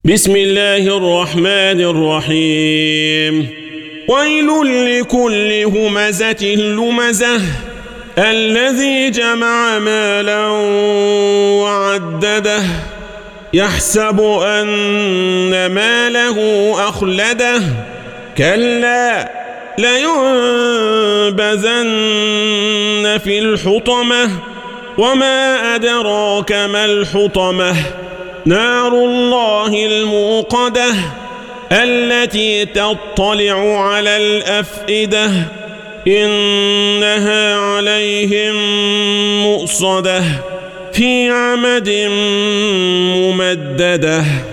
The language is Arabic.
بسم الله الرحمن الرحيم ويل لكل همزة لمزة الذي جمع مالا وعدده يحسب أن ماله أخلده كلا لينبذن في الحطمة وما أدراك ما الحطمة نار الله الموقدة التي تطلع على الأفئدة إنها عليهم مؤصدة في عمد ممددة.